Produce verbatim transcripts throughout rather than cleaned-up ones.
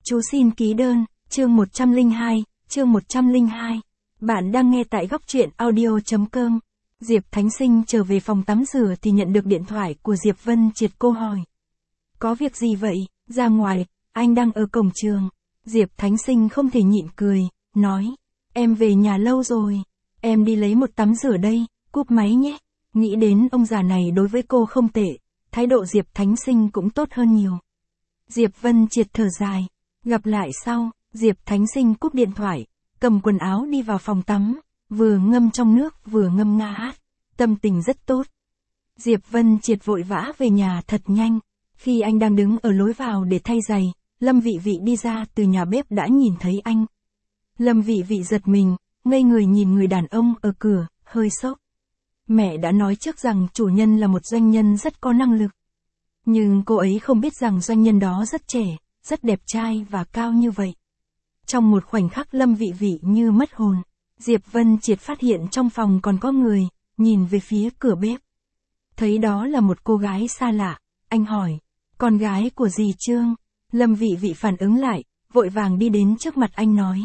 Chú xin ký đơn, chương một trăm lẻ hai, chương một trăm lẻ hai. Bạn đang nghe tại góc truyện audio.com. Diệp Thánh Sinh trở về phòng tắm rửa thì nhận được điện thoại của Diệp Vân Triệt. Cô hỏi. Có việc gì vậy? Ra ngoài, anh đang ở cổng trường. Diệp Thánh Sinh không thể nhịn cười, nói. Em về nhà lâu rồi. Em đi lấy một tắm rửa đây, cúp máy nhé. Nghĩ đến ông già này đối với cô không tệ, thái độ Diệp Thánh Sinh cũng tốt hơn nhiều. Diệp Vân Triệt thở dài. Gặp lại sau, Diệp Thánh Sinh cúp điện thoại, cầm quần áo đi vào phòng tắm, vừa ngâm trong nước vừa ngâm nga hát, tâm tình rất tốt. Diệp Vân Triệt vội vã về nhà thật nhanh, khi anh đang đứng ở lối vào để thay giày, Lâm Vị Vị đi ra từ nhà bếp đã nhìn thấy anh. Lâm Vị Vị giật mình, ngây người nhìn người đàn ông ở cửa, hơi sốc. Mẹ đã nói trước rằng chủ nhân là một doanh nhân rất có năng lực. Nhưng cô ấy không biết rằng doanh nhân đó rất trẻ, rất đẹp trai và cao như vậy. Trong một khoảnh khắc Lâm Vị Vị như mất hồn, Diệp Vân Triệt phát hiện trong phòng còn có người, nhìn về phía cửa bếp. Thấy đó là một cô gái xa lạ, anh hỏi, con gái của dì Trương. Lâm Vị Vị phản ứng lại, vội vàng đi đến trước mặt anh nói.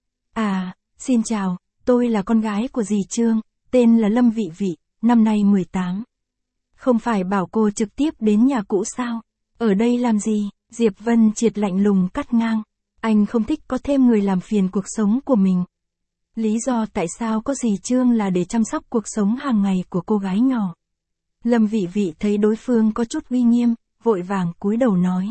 À, xin chào, tôi là con gái của dì Trương, tên là Lâm Vị Vị, năm nay mười tám. Không phải bảo cô trực tiếp đến nhà cũ sao? Ở đây làm gì? Diệp Vân Triệt lạnh lùng cắt ngang. Anh không thích có thêm người làm phiền cuộc sống của mình. Lý do tại sao có dì Trương là để chăm sóc cuộc sống hàng ngày của cô gái nhỏ. Lâm Vị Vị thấy đối phương có chút uy nghiêm, vội vàng cúi đầu nói.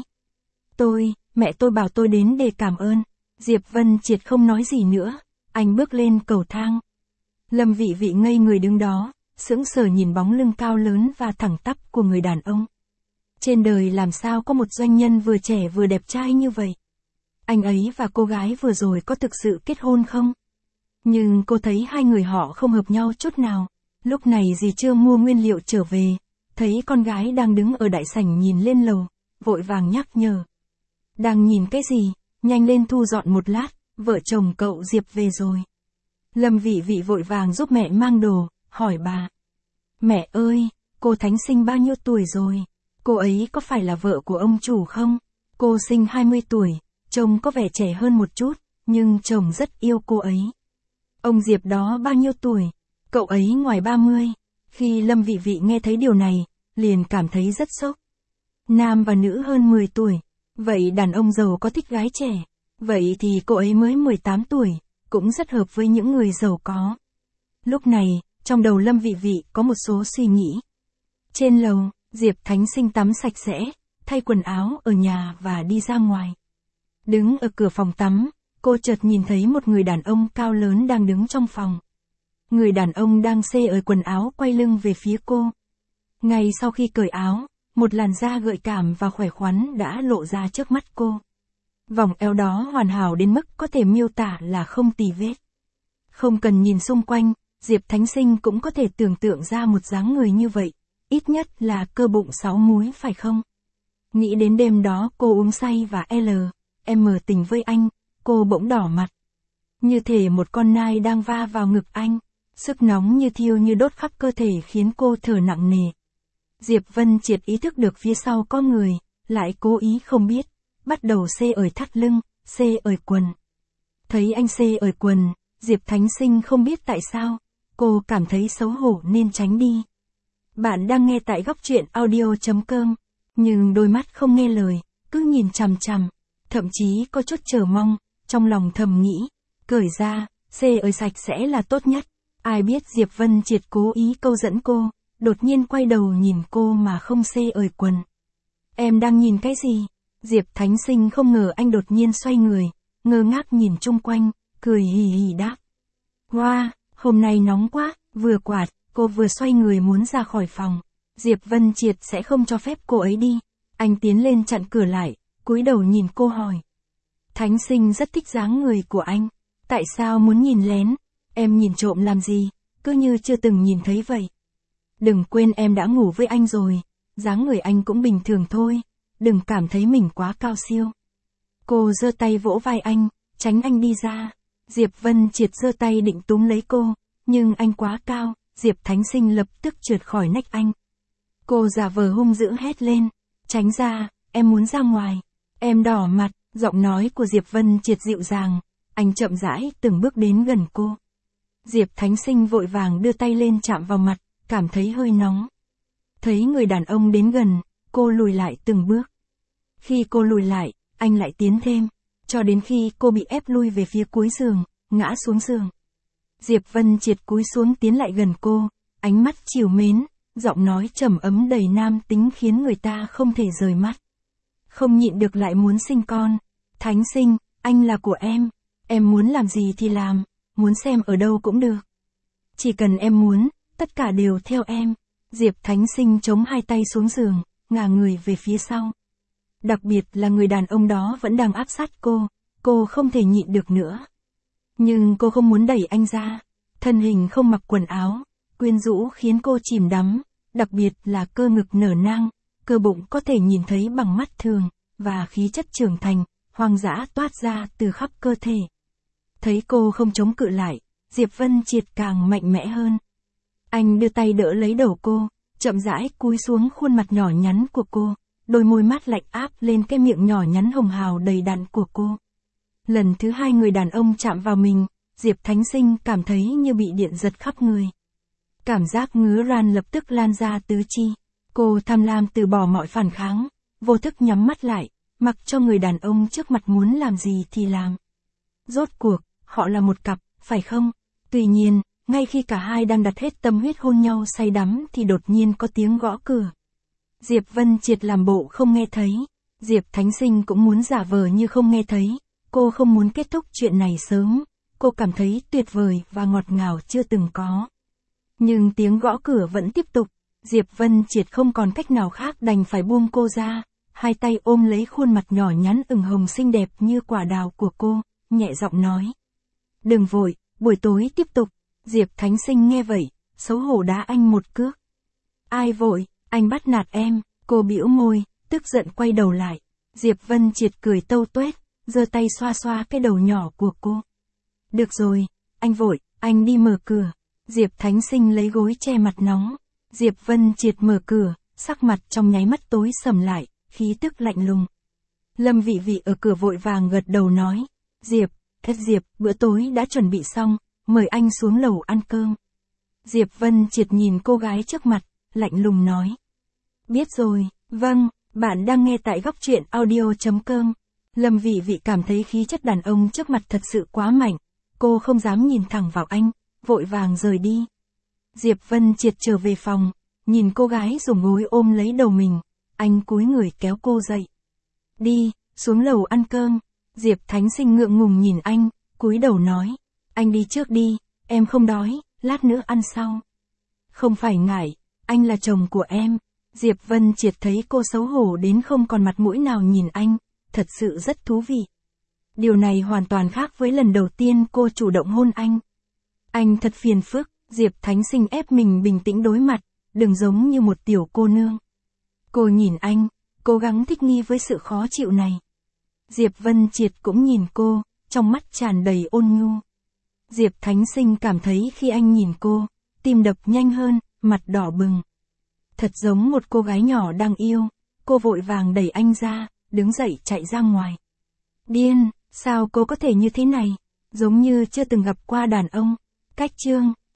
Tôi, mẹ tôi bảo tôi đến để cảm ơn. Diệp Vân Triệt không nói gì nữa, anh bước lên cầu thang. Lâm Vị Vị ngây người đứng đó, sững sờ nhìn bóng lưng cao lớn và thẳng tắp của người đàn ông. Trên đời làm sao có một doanh nhân vừa trẻ vừa đẹp trai như vậy? Anh ấy và cô gái vừa rồi có thực sự kết hôn không? Nhưng cô thấy hai người họ không hợp nhau chút nào. Lúc này dì Trương mua nguyên liệu trở về, thấy con gái đang đứng ở đại sảnh nhìn lên lầu, vội vàng nhắc nhở. Đang nhìn cái gì? Nhanh lên thu dọn một lát, vợ chồng cậu Diệp về rồi. Lâm Vị Vị vội vàng giúp mẹ mang đồ, hỏi bà. Mẹ ơi, cô Thánh Sinh bao nhiêu tuổi rồi? Cô ấy có phải là vợ của ông chủ không? Cô sinh hai mươi tuổi, chồng có vẻ trẻ hơn một chút, nhưng chồng rất yêu cô ấy. Ông Diệp đó bao nhiêu tuổi? Cậu ấy ngoài ba mươi. Khi Lâm Vị Vị nghe thấy điều này, liền cảm thấy rất sốc. Nam và nữ hơn mười tuổi. Vậy đàn ông giàu có thích gái trẻ? Vậy thì cô ấy mới mười tám tuổi, cũng rất hợp với những người giàu có. Lúc này, trong đầu Lâm Vị Vị có một số suy nghĩ. Trên lầu, Diệp Thánh Sinh tắm sạch sẽ, thay quần áo ở nhà và đi ra ngoài. Đứng ở cửa phòng tắm, cô chợt nhìn thấy một người đàn ông cao lớn đang đứng trong phòng. Người đàn ông đang xê ở quần áo quay lưng về phía cô. Ngay sau khi cởi áo, một làn da gợi cảm và khỏe khoắn đã lộ ra trước mắt cô. Vòng eo đó hoàn hảo đến mức có thể miêu tả là không tì vết. Không cần nhìn xung quanh, Diệp Thánh Sinh cũng có thể tưởng tượng ra một dáng người như vậy, ít nhất là cơ bụng sáu múi phải không? Nghĩ đến đêm đó cô uống say và L, M tình với anh, cô bỗng đỏ mặt. Như thể một con nai đang va vào ngực anh, sức nóng như thiêu như đốt khắp cơ thể khiến cô thở nặng nề. Diệp Vân Triệt ý thức được phía sau có người, lại cố ý không biết, bắt đầu xê ởi thắt lưng, xê ởi quần. Thấy anh xê ởi quần, Diệp Thánh Sinh không biết tại sao, cô cảm thấy xấu hổ nên tránh đi. Bạn đang nghe tại góc truyện audio.com, nhưng đôi mắt không nghe lời, cứ nhìn chằm chằm, thậm chí có chút chờ mong, trong lòng thầm nghĩ, cởi ra, xê ởi sạch sẽ là tốt nhất. Ai biết Diệp Vân Triệt cố ý câu dẫn cô, đột nhiên quay đầu nhìn cô mà không xê ởi quần. Em đang nhìn cái gì? Diệp Thánh Sinh không ngờ anh đột nhiên xoay người, ngơ ngác nhìn chung quanh, cười hì hì đáp. Wow, hôm nay nóng quá, vừa quạt, cô vừa xoay người muốn ra khỏi phòng. Diệp Vân Triệt sẽ không cho phép cô ấy đi. Anh tiến lên chặn cửa lại, cúi đầu nhìn cô hỏi. Thánh Sinh rất thích dáng người của anh. Tại sao muốn nhìn lén? Em nhìn trộm làm gì? Cứ như chưa từng nhìn thấy vậy. Đừng quên em đã ngủ với anh rồi. Dáng người anh cũng bình thường thôi. Đừng cảm thấy mình quá cao siêu. Cô giơ tay vỗ vai anh, tránh anh đi ra. Diệp Vân Triệt giơ tay định túm lấy cô, nhưng anh quá cao, Diệp Thánh Sinh lập tức trượt khỏi nách anh. Cô giả vờ hung dữ hét lên, tránh ra, em muốn ra ngoài. Em đỏ mặt, Giọng nói của Diệp Vân Triệt dịu dàng, anh chậm rãi từng bước đến gần cô. Diệp Thánh Sinh vội vàng đưa tay lên chạm vào mặt, cảm thấy hơi nóng. Thấy người đàn ông đến gần, cô lùi lại từng bước. Khi cô lùi lại, anh lại tiến thêm, cho đến khi cô bị ép lui về phía cuối giường, ngã xuống giường. Diệp Vân Triệt cúi xuống tiến lại gần cô, ánh mắt trìu mến, giọng nói trầm ấm đầy nam tính khiến người ta không thể rời mắt. Không nhịn được lại muốn sinh con. Thánh Sinh, anh là của em, em muốn làm gì thì làm, muốn xem ở đâu cũng được. Chỉ cần em muốn, tất cả đều theo em. Diệp Thánh Sinh chống hai tay xuống giường, ngả người về phía sau. Đặc biệt là người đàn ông đó vẫn đang áp sát cô, cô không thể nhịn được nữa. Nhưng cô không muốn đẩy anh ra, thân hình không mặc quần áo, quyến rũ khiến cô chìm đắm, đặc biệt là cơ ngực nở nang, cơ bụng có thể nhìn thấy bằng mắt thường, và khí chất trưởng thành, hoang dã toát ra từ khắp cơ thể. Thấy cô không chống cự lại, Diệp Vân Triệt càng mạnh mẽ hơn. Anh đưa tay đỡ lấy đầu cô, chậm rãi cúi xuống khuôn mặt nhỏ nhắn của cô, đôi môi mát lạnh áp lên cái miệng nhỏ nhắn hồng hào đầy đặn của cô. Lần thứ hai người đàn ông chạm vào mình, Diệp Thánh Sinh cảm thấy như bị điện giật khắp người. Cảm giác ngứa ran lập tức lan ra tứ chi. Cô tham lam từ bỏ mọi phản kháng, vô thức nhắm mắt lại, mặc cho người đàn ông trước mặt muốn làm gì thì làm. Rốt cuộc, họ là một cặp, phải không? Tuy nhiên, ngay khi cả hai đang đặt hết tâm huyết hôn nhau say đắm thì đột nhiên có tiếng gõ cửa. Diệp Vân Triệt làm bộ không nghe thấy. Diệp Thánh Sinh cũng muốn giả vờ như không nghe thấy. Cô không muốn kết thúc chuyện này sớm. Cô cảm thấy tuyệt vời và ngọt ngào chưa từng có. Nhưng tiếng gõ cửa vẫn tiếp tục. Diệp Vân Triệt không còn cách nào khác đành phải buông cô ra. Hai tay ôm lấy khuôn mặt nhỏ nhắn ửng hồng xinh đẹp như quả đào của cô, nhẹ giọng nói. Đừng vội, buổi tối tiếp tục. Diệp Thánh Sinh nghe vậy, xấu hổ đá anh một cước. Ai vội, anh bắt nạt em, cô bĩu môi, tức giận quay đầu lại. Diệp Vân Triệt cười tâu tuét, giơ tay xoa xoa cái đầu nhỏ của cô. Được rồi, anh vội, anh đi mở cửa. Diệp Thánh Sinh lấy gối che mặt nóng. Diệp Vân Triệt mở cửa, sắc mặt trong nháy mắt tối sầm lại, khí tức lạnh lùng. Lâm Vị Vị ở cửa vội vàng gật đầu nói. Diệp, thất Diệp, bữa tối đã chuẩn bị xong, mời anh xuống lầu ăn cơm. Diệp Vân Triệt nhìn cô gái trước mặt, lạnh lùng nói. Biết rồi, vâng, bạn đang nghe tại góc truyện audio chấm com. Lâm Vị Vị cảm thấy khí chất đàn ông trước mặt thật sự quá mạnh, cô không dám nhìn thẳng vào anh, vội vàng rời đi. Diệp Vân Triệt trở về phòng, nhìn cô gái dùng gối ôm lấy đầu mình, anh cúi người kéo cô dậy. Đi, xuống lầu ăn cơm. Diệp Thánh Sinh ngượng ngùng nhìn anh, cúi đầu nói. Anh đi trước đi, em không đói, lát nữa ăn sau. Không phải ngại, anh là chồng của em. Diệp Vân Triệt thấy cô xấu hổ đến không còn mặt mũi nào nhìn anh, thật sự rất thú vị. Điều này hoàn toàn khác với lần đầu tiên cô chủ động hôn anh. Anh thật phiền phức, Diệp Thánh Sinh ép mình bình tĩnh đối mặt, đừng giống như một tiểu cô nương. Cô nhìn anh, cố gắng thích nghi với sự khó chịu này. Diệp Vân Triệt cũng nhìn cô, trong mắt tràn đầy ôn nhu. Diệp Thánh Sinh cảm thấy khi anh nhìn cô, tim đập nhanh hơn, mặt đỏ bừng. Thật giống một cô gái nhỏ đang yêu, cô vội vàng đẩy anh ra, đứng dậy chạy ra ngoài. Điên, sao cô có thể như thế này, giống như chưa từng gặp qua đàn ông. Cách chương